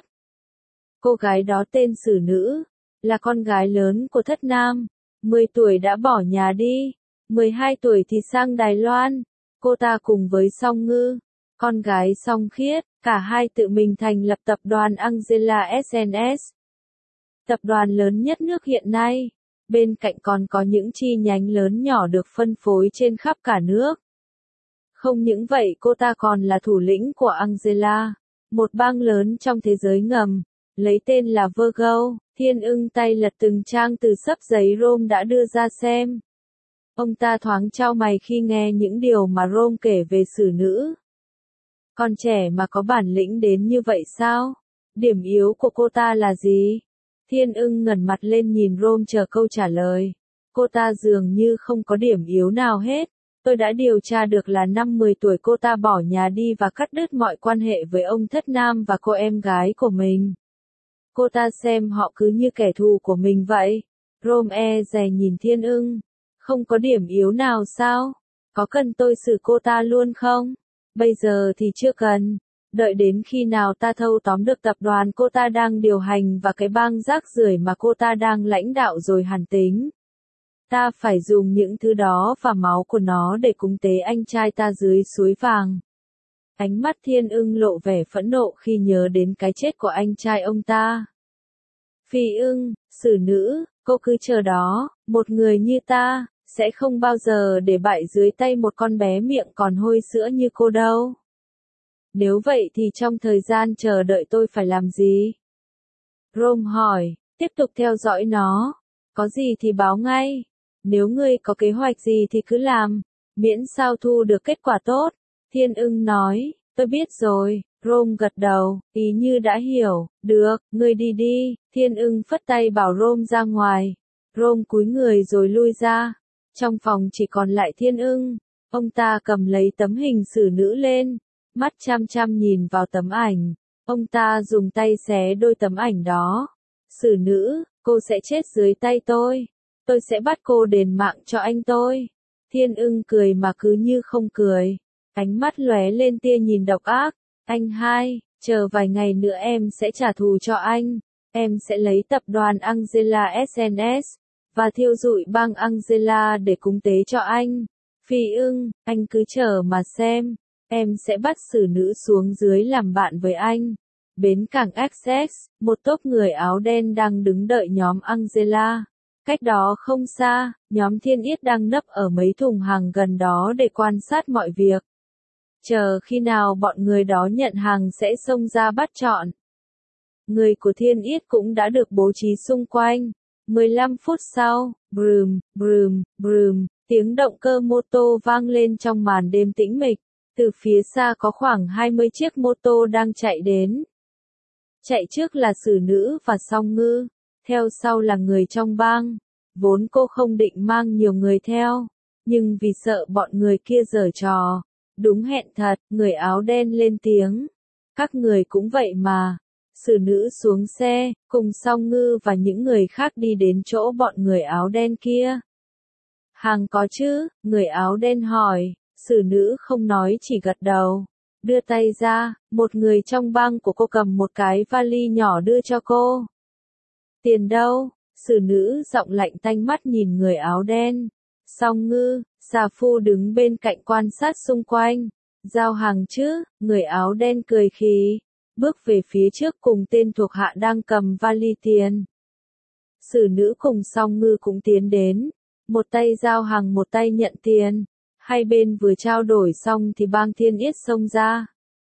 Cô gái đó tên Sử Nữ, là con gái lớn của Thất Nam. 10 tuổi đã bỏ nhà đi, 12 tuổi thì sang Đài Loan. Cô ta cùng với Song Ngư, con gái Song Khiết, cả hai tự mình thành lập tập đoàn Angela SNS. Tập đoàn lớn nhất nước hiện nay. Bên cạnh còn có những chi nhánh lớn nhỏ được phân phối trên khắp cả nước. Không những vậy cô ta còn là thủ lĩnh của Angela, một bang lớn trong thế giới ngầm, lấy tên là Virgo. Thiên Ưng tay lật từng trang từ xấp giấy Rome đã đưa ra xem. Ông ta thoáng chau mày khi nghe những điều mà Rome kể về Sử Nữ. Con trẻ mà có bản lĩnh đến như vậy sao? Điểm yếu của cô ta là gì? Thiên Ưng ngẩng mặt lên nhìn Rome chờ câu trả lời. Cô ta dường như không có điểm yếu nào hết. Tôi đã điều tra được là năm 10 tuổi cô ta bỏ nhà đi và cắt đứt mọi quan hệ với ông Thất Nam và cô em gái của mình. Cô ta xem họ cứ như kẻ thù của mình vậy. Rome e dè nhìn Thiên Ưng. Không có điểm yếu nào sao? Có cần tôi xử cô ta luôn không? Bây giờ thì chưa cần. Đợi đến khi nào ta thâu tóm được tập đoàn cô ta đang điều hành và cái bang rác rưởi mà cô ta đang lãnh đạo rồi hẳn tính. Ta phải dùng những thứ đó và máu của nó để cúng tế anh trai ta dưới suối vàng. Ánh mắt Thiên Ưng lộ vẻ phẫn nộ khi nhớ đến cái chết của anh trai ông ta. Phi Ưng, Sử Nữ, cô cứ chờ đó, một người như ta, sẽ không bao giờ để bại dưới tay một con bé miệng còn hôi sữa như cô đâu. Nếu vậy thì trong thời gian chờ đợi tôi phải làm gì? Rome hỏi, tiếp tục theo dõi nó. Có gì thì báo ngay. Nếu ngươi có kế hoạch gì thì cứ làm, miễn sao thu được kết quả tốt. Thiên Ưng nói, tôi biết rồi. Rome gật đầu, ý như đã hiểu. Được, ngươi đi đi. Thiên Ưng phất tay bảo Rome ra ngoài. Rome cúi người rồi lui ra. Trong phòng chỉ còn lại Thiên Ưng. Ông ta cầm lấy tấm hình Sử Nữ lên, mắt chăm chăm nhìn vào tấm ảnh. Ông ta dùng tay xé đôi tấm ảnh đó. Sử Nữ, cô sẽ chết dưới tay tôi. Tôi sẽ bắt cô đền mạng cho anh tôi. Thiên Ưng cười mà cứ như không cười. Ánh mắt lóe lên tia nhìn độc ác. Anh hai, chờ vài ngày nữa em sẽ trả thù cho anh. Em sẽ lấy tập đoàn Angela SNS và thiêu rụi bang Angela để cúng tế cho anh. Phi Ưng, anh cứ chờ mà xem. Em sẽ bắt Sử Nữ xuống dưới làm bạn với anh. Bến cảng Essex, một tốp người áo đen đang đứng đợi nhóm Angela. Cách đó không xa, nhóm Thiên Yết đang nấp ở mấy thùng hàng gần đó để quan sát mọi việc. Chờ khi nào bọn người đó nhận hàng sẽ xông ra bắt trọn. Người của Thiên Yết cũng đã được bố trí xung quanh. 15 phút sau, Brùm, brùm, brùm, tiếng động cơ mô tô vang lên trong màn đêm tĩnh mịch. Từ phía xa có khoảng 20 chiếc mô tô đang chạy đến. Chạy trước là xử nữ và song ngư, theo sau là người trong bang. Vốn cô không định mang nhiều người theo, nhưng vì sợ bọn người kia giở trò. Đúng hẹn thật, người áo đen lên tiếng. Các người cũng vậy mà. Xử nữ xuống xe, cùng song ngư và những người khác đi đến chỗ bọn người áo đen kia. Hàng có chứ, người áo đen hỏi, xử nữ không nói chỉ gật đầu. Đưa tay ra, một người trong bang của cô cầm một cái vali nhỏ đưa cho cô. Tiền đâu? Xử nữ giọng lạnh tanh mắt nhìn người áo đen. Song ngư, xà phu đứng bên cạnh quan sát xung quanh. Giao hàng chứ, người áo đen cười khí. Bước về phía trước cùng tên thuộc hạ đang cầm vali tiền. Xử nữ cùng song ngư cũng tiến đến. Một tay giao hàng một tay nhận tiền. Hai bên vừa trao đổi xong thì bang Thiên Yết xông ra.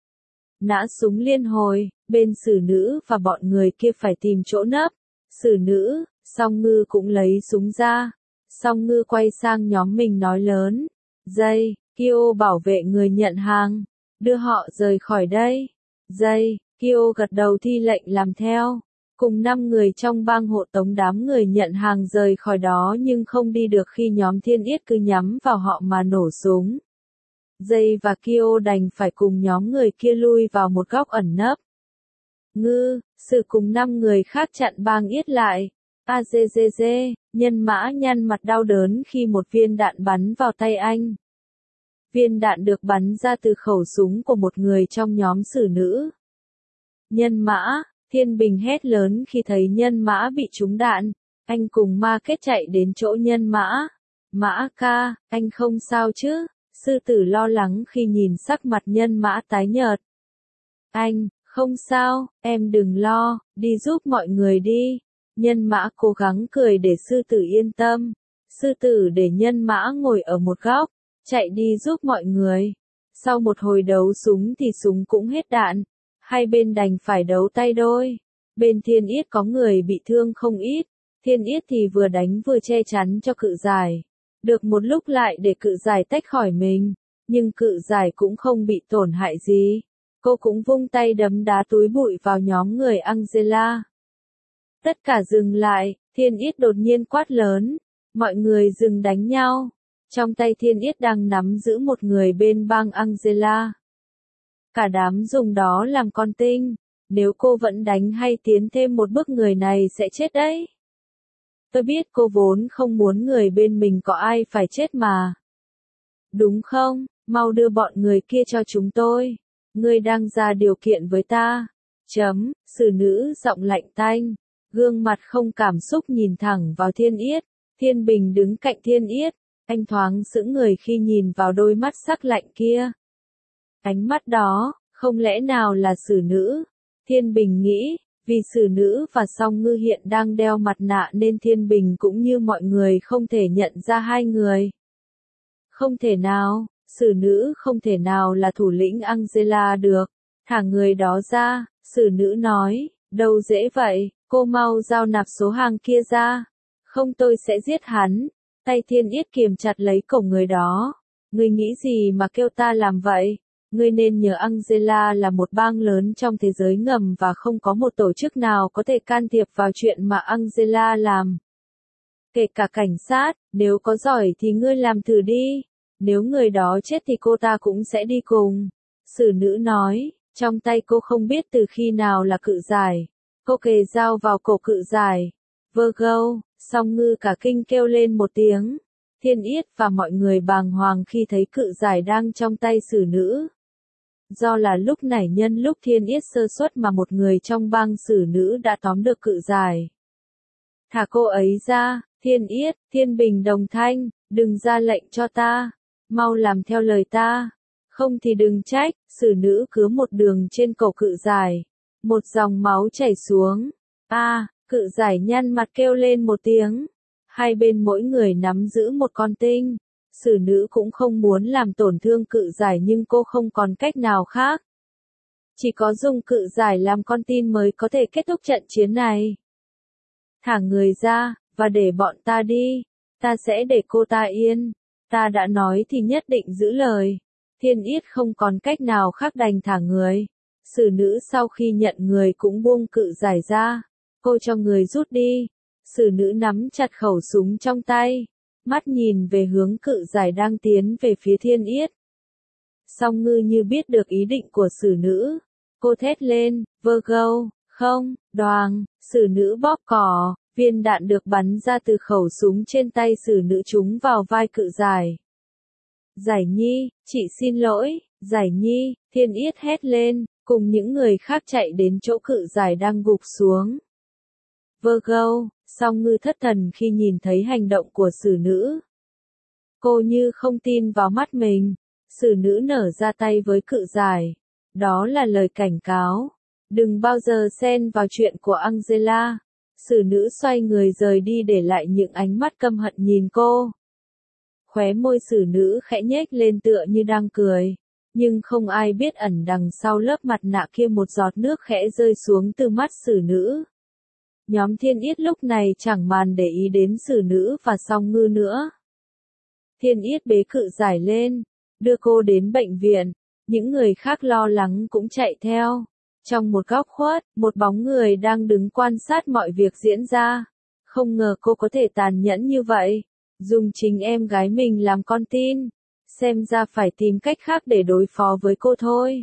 Nã súng liên hồi, bên xử nữ và bọn người kia phải tìm chỗ nấp. Xử nữ, song ngư cũng lấy súng ra. Song ngư quay sang nhóm mình nói lớn. Dây, Kyo bảo vệ người nhận hàng. Đưa họ rời khỏi đây. Dây, Kyo gật đầu thi lệnh làm theo. Cùng 5 người trong bang hộ tống đám người nhận hàng rời khỏi đó nhưng không đi được khi nhóm Thiên Yết cứ nhắm vào họ mà nổ súng. Dây và Kyo đành phải cùng nhóm người kia lui vào một góc ẩn nấp. Ngư, sự cùng 5 người khác chặn bang Yết lại. AZZZ, nhân mã nhăn mặt đau đớn khi một viên đạn bắn vào tay anh. Viên đạn được bắn ra từ khẩu súng của một người trong nhóm xử nữ. Nhân mã, Thiên Bình hét lớn khi thấy nhân mã bị trúng đạn. Anh cùng ma kết chạy đến chỗ nhân mã. Mã ca, anh không sao chứ? Sư tử lo lắng khi nhìn sắc mặt nhân mã tái nhợt. Anh, không sao, em đừng lo, đi giúp mọi người đi. Nhân mã cố gắng cười để sư tử yên tâm. Sư tử để nhân mã ngồi ở một góc, chạy đi giúp mọi người. Sau một hồi đấu súng thì súng cũng hết đạn. Hai bên đành phải đấu tay đôi. Bên Thiên Yết có người bị thương không ít. Thiên Yết thì vừa đánh vừa che chắn cho cự giải. Được một lúc lại để cự giải tách khỏi mình. Nhưng cự giải cũng không bị tổn hại gì. Cô cũng vung tay đấm đá túi bụi vào nhóm người Angela. Tất cả dừng lại, Thiên Yết đột nhiên quát lớn. Mọi người dừng đánh nhau. Trong tay Thiên Yết đang nắm giữ một người bên bang Angela. Cả đám dùng đó làm con tinh. Nếu cô vẫn đánh hay tiến thêm một bước người này sẽ chết đấy. Tôi biết cô vốn không muốn người bên mình có ai phải chết mà. Đúng không? Mau đưa bọn người kia cho chúng tôi. Ngươi đang ra điều kiện với ta. Xử nữ giọng lạnh tanh. Gương mặt không cảm xúc nhìn thẳng vào Thiên Yết. Thiên Bình đứng cạnh Thiên Yết. Anh thoáng sững người khi nhìn vào đôi mắt sắc lạnh kia. Ánh mắt đó, không lẽ nào là xử nữ? Thiên Bình nghĩ, vì xử nữ và song ngư hiện đang đeo mặt nạ nên Thiên Bình cũng như mọi người không thể nhận ra hai người. Không thể nào, xử nữ không thể nào là thủ lĩnh Angela được. Thả người đó ra, xử nữ nói, đâu dễ vậy, cô mau giao nạp số hàng kia ra. Không tôi sẽ giết hắn. Tay Thiên Yết kiềm chặt lấy cổ người đó. Ngươi nghĩ gì mà kêu ta làm vậy? Ngươi nên nhớ Angela là một bang lớn trong thế giới ngầm và không có một tổ chức nào có thể can thiệp vào chuyện mà Angela làm. Kể cả cảnh sát, nếu có giỏi thì ngươi làm thử đi. Nếu người đó chết thì cô ta cũng sẽ đi cùng. Xử nữ nói, trong tay cô không biết từ khi nào là cự giải. Cô kề dao vào cổ cự giải. Virgo, song ngư cả kinh kêu lên một tiếng. Thiên Yết và mọi người bàng hoàng khi thấy cự giải đang trong tay xử nữ. Do là lúc nảy nhân lúc Thiên Yết sơ suất mà một người trong bang xử nữ đã tóm được cự giải. Thả cô ấy ra, Thiên Yết, Thiên Bình đồng thanh, đừng ra lệnh cho ta, mau làm theo lời ta, không thì đừng trách, xử nữ cứa một đường trên cổ cự giải, một dòng máu chảy xuống, cự giải nhăn mặt kêu lên một tiếng, hai bên mỗi người nắm giữ một con tinh. Xử nữ cũng không muốn làm tổn thương cự giải nhưng cô không còn cách nào khác. Chỉ có dùng cự giải làm con tin mới có thể kết thúc trận chiến này. Thả người ra, và để bọn ta đi. Ta sẽ để cô ta yên. Ta đã nói thì nhất định giữ lời. Thiên Yết không còn cách nào khác đành thả người. Xử nữ sau khi nhận người cũng buông cự giải ra. Cô cho người rút đi. Xử nữ nắm chặt khẩu súng trong tay. Mắt nhìn về hướng cự giải đang tiến về phía Thiên Yết. Song Ngư như biết được ý định của xử nữ. Cô thét lên, Virgo, không, đoàng, xử nữ bóp cò, viên đạn được bắn ra từ khẩu súng trên tay xử nữ trúng vào vai cự giải. Giải Nhi, chị xin lỗi, Giải Nhi, Thiên Yết hét lên, cùng những người khác chạy đến chỗ cự giải đang gục xuống. Virgo, Song Ngư thất thần khi nhìn thấy hành động của xử nữ. Cô như không tin vào mắt mình. Xử nữ nở ra tay với cự giải. Đó là lời cảnh cáo. Đừng bao giờ xen vào chuyện của Angela. Xử nữ xoay người rời đi để lại những ánh mắt căm hận nhìn cô. Khóe môi xử nữ khẽ nhếch lên tựa như đang cười. Nhưng không ai biết ẩn đằng sau lớp mặt nạ kia một giọt nước khẽ rơi xuống từ mắt xử nữ. Nhóm Thiên Yết lúc này chẳng màn để ý đến xử nữ và Song Ngư nữa. Thiên Yết bế cự giải lên, đưa cô đến bệnh viện. Những người khác lo lắng cũng chạy theo. Trong một góc khuất, một bóng người đang đứng quan sát mọi việc diễn ra. Không ngờ cô có thể tàn nhẫn như vậy. Dùng chính em gái mình làm con tin. Xem ra phải tìm cách khác để đối phó với cô thôi.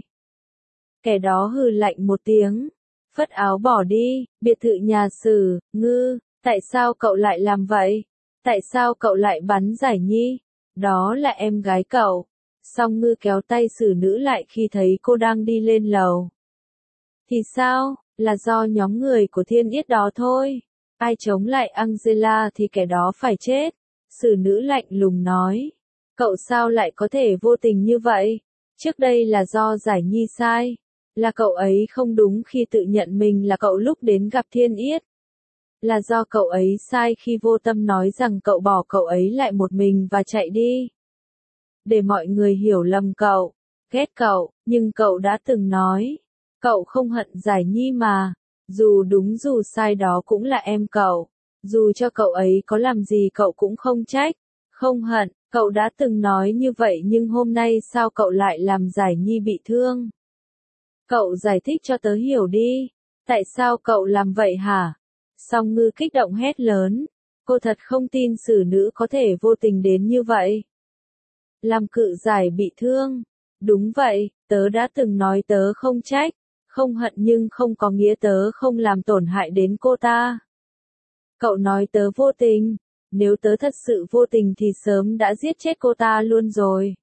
Kẻ đó hừ lạnh một tiếng. Phất áo bỏ đi, biệt thự nhà xử, Ngư, tại sao cậu lại làm vậy? Tại sao cậu lại bắn Giải Nhi? Đó là em gái cậu. Song Ngư kéo tay xử nữ lại khi thấy cô đang đi lên lầu. Thì sao, là do nhóm người của Thiên Yết đó thôi. Ai chống lại Angela thì kẻ đó phải chết. Xử nữ lạnh lùng nói. Cậu sao lại có thể vô tình như vậy? Trước đây là do Giải Nhi sai. Là cậu ấy không đúng khi tự nhận mình là cậu lúc đến gặp Thiên Yết. Là do cậu ấy sai khi vô tâm nói rằng cậu bỏ cậu ấy lại một mình và chạy đi. Để mọi người hiểu lầm cậu, ghét cậu, nhưng cậu đã từng nói. Cậu không hận Giải Nhi mà. Dù đúng dù sai đó cũng là em cậu. Dù cho cậu ấy có làm gì cậu cũng không trách. Không hận, cậu đã từng nói như vậy nhưng hôm nay sao cậu lại làm Giải Nhi bị thương? Cậu giải thích cho tớ hiểu đi. Tại sao cậu làm vậy hả? Song Ngư kích động hét lớn. Cô thật không tin xử nữ có thể vô tình đến như vậy. Làm cự giải bị thương. Đúng vậy, tớ đã từng nói tớ không trách. Không hận nhưng không có nghĩa tớ không làm tổn hại đến cô ta. Cậu nói tớ vô tình. Nếu tớ thật sự vô tình thì sớm đã giết chết cô ta luôn rồi.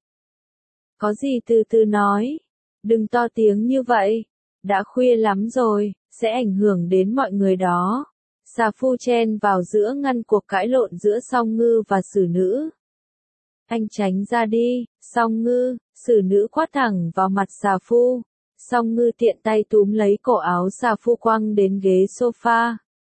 Có gì từ từ nói. Đừng to tiếng như vậy. Đã khuya lắm rồi, sẽ ảnh hưởng đến mọi người đó. Xà Phu chen vào giữa ngăn cuộc cãi lộn giữa Song Ngư và xử nữ. Anh tránh ra đi, Song Ngư, xử nữ quát thẳng vào mặt Xà Phu. Song Ngư tiện tay túm lấy cổ áo Xà Phu quăng đến ghế sofa.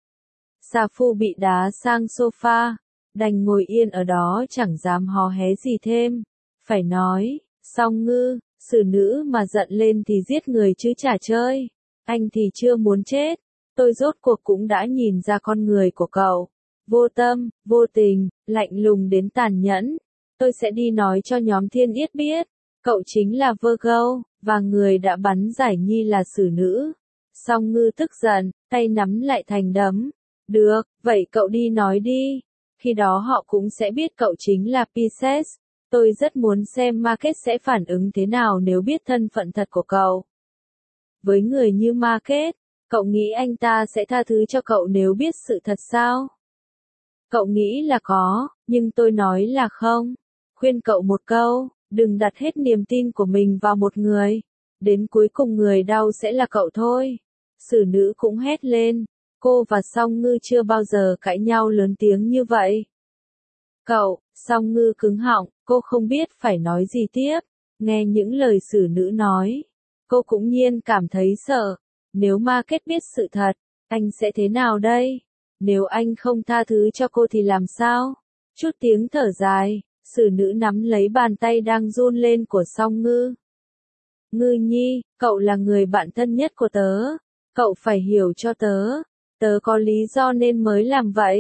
Xà Phu bị đá sang sofa, đành ngồi yên ở đó chẳng dám hò hé gì thêm. Phải nói, Song Ngư, xử nữ mà giận lên thì giết người chứ chả chơi. Anh thì chưa muốn chết. Tôi rốt cuộc cũng đã nhìn ra con người của cậu. Vô tâm, vô tình, lạnh lùng đến tàn nhẫn. Tôi sẽ đi nói cho nhóm Thiên Yết biết. Cậu chính là Virgo, và người đã bắn Giải Nhi là xử nữ. Song Ngư tức giận, tay nắm lại thành đấm. Được, vậy cậu đi nói đi. Khi đó họ cũng sẽ biết cậu chính là Pisces. Tôi rất muốn xem Market sẽ phản ứng thế nào nếu biết thân phận thật của cậu. Với người như Market, cậu nghĩ anh ta sẽ tha thứ cho cậu nếu biết sự thật sao? Cậu nghĩ là có, nhưng tôi nói là không. Khuyên cậu một câu, đừng đặt hết niềm tin của mình vào một người. Đến cuối cùng người đau sẽ là cậu thôi. Xử nữ cũng hét lên. Cô và Song Ngư chưa bao giờ cãi nhau lớn tiếng như vậy. Cậu, Song Ngư cứng họng, cô không biết phải nói gì tiếp. Nghe những lời xử nữ nói, cô cũng nhiên cảm thấy sợ. Nếu Market biết sự thật, anh sẽ thế nào đây? Nếu anh không tha thứ cho cô thì làm sao? Chút tiếng thở dài, xử nữ nắm lấy bàn tay đang run lên của Song Ngư. Ngư Nhi, cậu là người bạn thân nhất của tớ. Cậu phải hiểu cho tớ. Tớ có lý do nên mới làm vậy.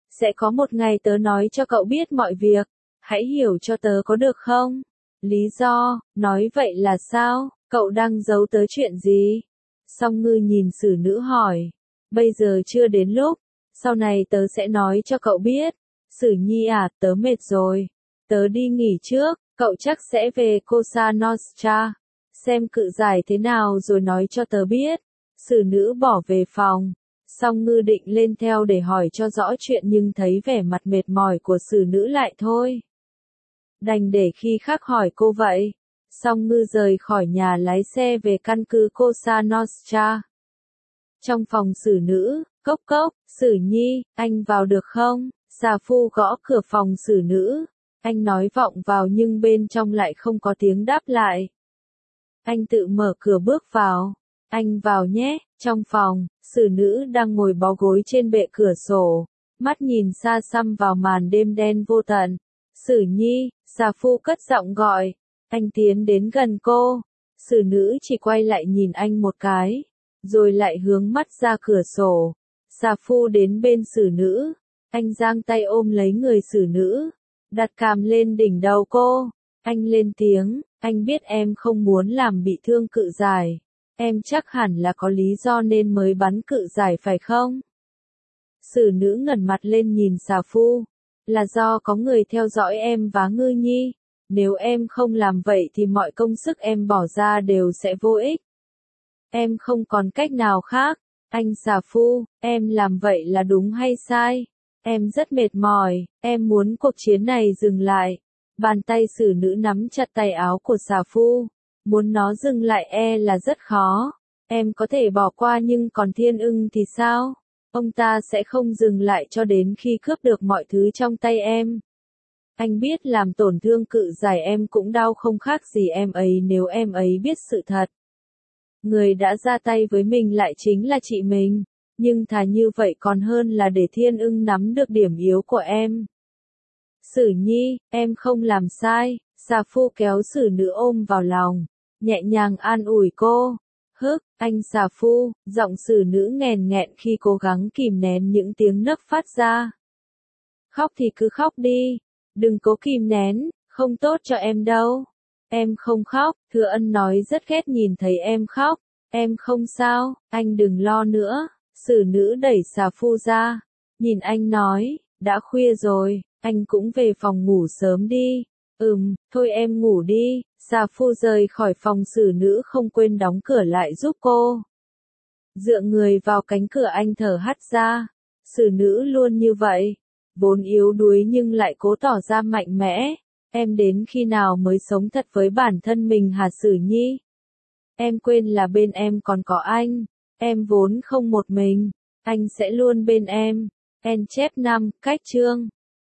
Sẽ có một ngày tớ nói cho cậu biết mọi việc. Hãy hiểu cho tớ có được không? Lý do, nói vậy là sao? Cậu đang giấu tớ chuyện gì? Song Ngư nhìn xử nữ hỏi. Bây giờ chưa đến lúc. Sau này tớ sẽ nói cho cậu biết. Sử Nhi à, tớ mệt rồi. Tớ đi nghỉ trước, cậu chắc sẽ về Cosa Nostra. Xem cự giải thế nào rồi nói cho tớ biết. Sử nữ bỏ về phòng. Song Ngư định lên theo để hỏi cho rõ chuyện nhưng thấy vẻ mặt mệt mỏi của sử nữ lại thôi. Đành để khi khác hỏi cô vậy. Song Ngư rời khỏi nhà lái xe về căn cứ Cosa Nostra. Trong phòng xử nữ, cốc cốc, Sử Nhi, anh vào được không? Xà phu gõ cửa phòng xử nữ. Anh nói vọng vào nhưng bên trong lại không có tiếng đáp lại. Anh tự mở cửa bước vào. Anh vào nhé. Trong phòng, xử nữ đang ngồi bó gối trên bệ cửa sổ. Mắt nhìn xa xăm vào màn đêm đen vô tận. Sử Nhi, xà phu cất giọng gọi. Anh tiến đến gần cô. Xử nữ chỉ quay lại nhìn anh một cái. Rồi lại hướng mắt ra cửa sổ. Xà phu đến bên xử nữ. Anh giang tay ôm lấy người xử nữ. Đặt cằm lên đỉnh đầu cô. Anh lên tiếng. Anh biết em không muốn làm bị thương cự giải. Em chắc hẳn là có lý do nên mới bắn cự giải phải không? Xử nữ ngẩng mặt lên nhìn xà phu. Là do có người theo dõi em và Ngư Nhi. Nếu em không làm vậy thì mọi công sức em bỏ ra đều sẽ vô ích. Em không còn cách nào khác. Anh xà phu, em làm vậy là đúng hay sai? Em rất mệt mỏi, em muốn cuộc chiến này dừng lại. Bàn tay xử nữ nắm chặt tay áo của xà phu. Muốn nó dừng lại là rất khó. Em có thể bỏ qua nhưng còn Thiên Ưng thì sao? Ông ta sẽ không dừng lại cho đến khi cướp được mọi thứ trong tay em. Anh biết làm tổn thương cự giải em cũng đau không khác gì em ấy nếu em ấy biết sự thật. Người đã ra tay với mình lại chính là chị mình. Nhưng thà như vậy còn hơn là để Thiên Ưng nắm được điểm yếu của em. Sử Nhi, em không làm sai. Xà phu kéo xử nữ ôm vào lòng. Nhẹ nhàng an ủi cô. Hức, anh xà phu, giọng xử nữ nghèn nghẹn khi cố gắng kìm nén những tiếng nấc phát ra. Khóc thì cứ khóc đi. Đừng cố kìm nén, không tốt cho em đâu. Em không khóc, Thừa Ân nói rất ghét nhìn thấy em khóc. Em không sao, anh đừng lo nữa. Xử nữ đẩy xà phu ra. Nhìn anh nói, đã khuya rồi, anh cũng về phòng ngủ sớm đi. Thôi em ngủ đi. Xà phu rời khỏi phòng xử nữ không quên đóng cửa lại giúp cô. Dựa người vào cánh cửa anh thở hắt ra. Xử nữ luôn như vậy. Vốn yếu đuối nhưng lại cố tỏ ra mạnh mẽ. Em đến khi nào mới sống thật với bản thân mình hả Sử Nhi? Em quên là bên em còn có anh. Em vốn không một mình. Anh sẽ luôn bên em. En chép 5, cách chương.